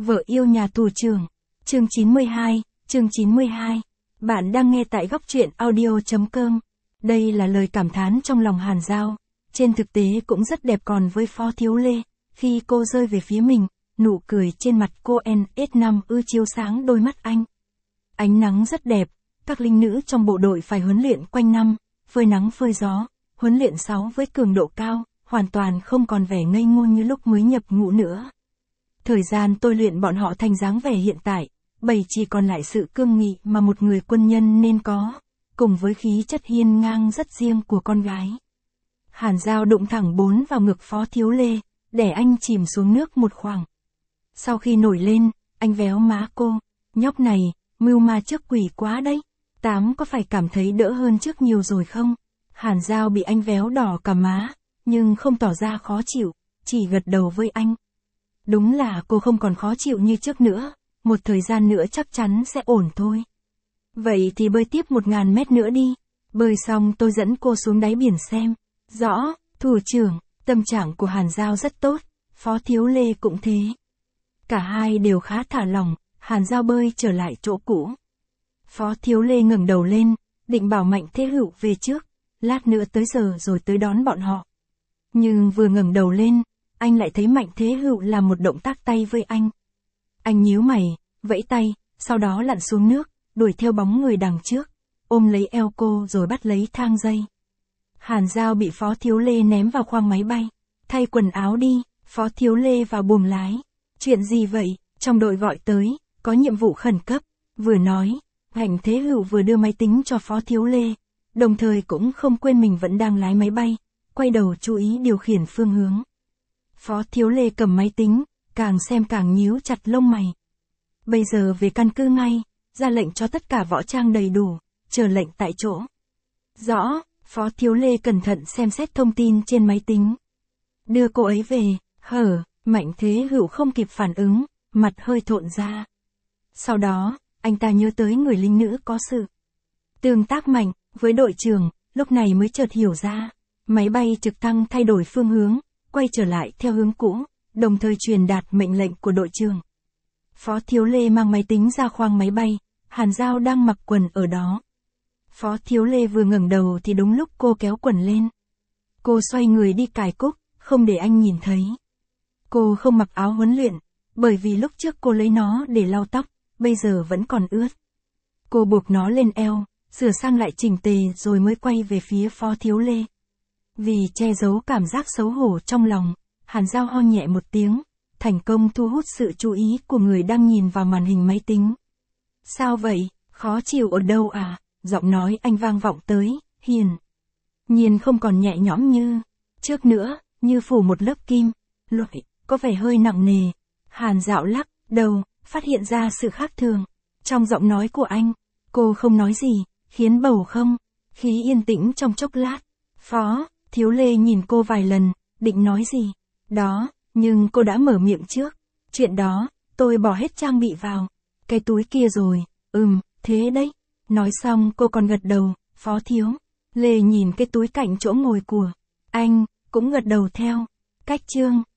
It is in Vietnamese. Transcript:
Vợ yêu nhà tù trưởng. Chương 92. Bạn đang nghe tại góc truyện audio.com. Đây là lời cảm thán trong lòng Hàn Dao. Trên thực tế cũng rất đẹp, còn với Phó Thiếu Lê, khi cô rơi về phía mình, nụ cười trên mặt cô NS5 chiếu sáng đôi mắt anh. Ánh nắng rất đẹp, các linh nữ trong bộ đội phải huấn luyện quanh năm, phơi nắng phơi gió, huấn luyện 6 với cường độ cao, hoàn toàn không còn vẻ ngây ngô như lúc mới nhập ngũ nữa. Thời gian tôi luyện bọn họ thành dáng vẻ hiện tại, chỉ còn lại sự cương nghị mà một người quân nhân nên có, cùng với khí chất hiên ngang rất riêng của con gái. Hàn Dao đụng thẳng bốn vào ngực Phó Thiếu Lê, để anh chìm xuống nước một khoảng. Sau khi nổi lên, anh véo má cô, nhóc này, mưu ma trước quỷ quá đấy, Tám có phải cảm thấy đỡ hơn trước nhiều rồi không? Hàn Dao bị anh véo đỏ cả má, nhưng không tỏ ra khó chịu, chỉ gật đầu với anh. Đúng là cô không còn khó chịu như trước nữa, một thời gian nữa chắc chắn sẽ ổn thôi. Vậy thì bơi tiếp 1000 mét nữa đi, bơi xong tôi dẫn cô xuống đáy biển xem. Rõ, thủ trưởng. Tâm trạng của Hàn Dao rất tốt, Phó Thiếu Lê cũng thế. Cả hai đều khá thả lỏng, Hàn Dao bơi trở lại chỗ cũ. Phó Thiếu Lê ngẩng đầu lên, định bảo Mạnh Thế Hữu về trước, lát nữa tới giờ rồi tới đón bọn họ. Nhưng vừa ngẩng đầu lên, anh lại thấy Mạnh Thế Hữu làm một động tác tay với anh. Anh nhíu mày, vẫy tay, sau đó lặn xuống nước, đuổi theo bóng người đằng trước, ôm lấy eo cô rồi bắt lấy thang dây. Hàn Dao bị Phó Thiếu Lê ném vào khoang máy bay. Thay quần áo đi, Phó Thiếu Lê vào buồng lái. Chuyện gì vậy? Trong đội gọi tới, có nhiệm vụ khẩn cấp. Vừa nói, Mạnh Thế Hữu vừa đưa máy tính cho Phó Thiếu Lê, đồng thời cũng không quên mình vẫn đang lái máy bay, quay đầu chú ý điều khiển phương hướng. Phó Thiếu Lê cầm máy tính, càng xem càng nhíu chặt lông mày. Bây giờ về căn cứ ngay, ra lệnh cho tất cả võ trang đầy đủ, chờ lệnh tại chỗ. Rõ. Phó Thiếu Lê cẩn thận xem xét thông tin trên máy tính. Đưa cô ấy về, Mạnh Thế Hữu không kịp phản ứng, mặt hơi thộn ra. Sau đó, anh ta nhớ tới người lính nữ có sự tương tác mạnh với đội trưởng, lúc này mới chợt hiểu ra. Máy bay trực thăng thay đổi phương hướng, quay trở lại theo hướng cũ, đồng thời truyền đạt mệnh lệnh của đội trưởng. Phó Thiếu Lê mang máy tính ra khoang máy bay, Hàn Dao đang mặc quần ở đó. Phó Thiếu Lê vừa ngẩng đầu thì đúng lúc cô kéo quần lên. Cô xoay người đi cài cúc, không để anh nhìn thấy. Cô không mặc áo huấn luyện, bởi vì lúc trước cô lấy nó để lau tóc, bây giờ vẫn còn ướt. Cô buộc nó lên eo, sửa sang lại chỉnh tề rồi mới quay về phía Phó Thiếu Lê. Vì che giấu cảm giác xấu hổ trong lòng, Hàn Dao ho nhẹ một tiếng, thành công thu hút sự chú ý của người đang nhìn vào màn hình máy tính. Sao vậy, khó chịu ở đâu à? Giọng nói anh vang vọng tới, hiền nhiên không còn nhẹ nhõm như trước nữa, như phủ một lớp kim loại, có vẻ hơi nặng nề. Hàn Dao lắc đầu, phát hiện ra sự khác thường trong giọng nói của anh. Cô không nói gì, khiến bầu không khí yên tĩnh trong chốc lát. Phó Thiếu Lê nhìn cô vài lần, định nói gì đó, nhưng cô đã mở miệng trước. Chuyện đó, tôi bỏ hết trang bị vào cái túi kia rồi. Thế đấy. Nói xong cô còn gật đầu. Phó Thiếu Lê nhìn cái túi cạnh chỗ ngồi của anh, cũng gật đầu theo. Cách chương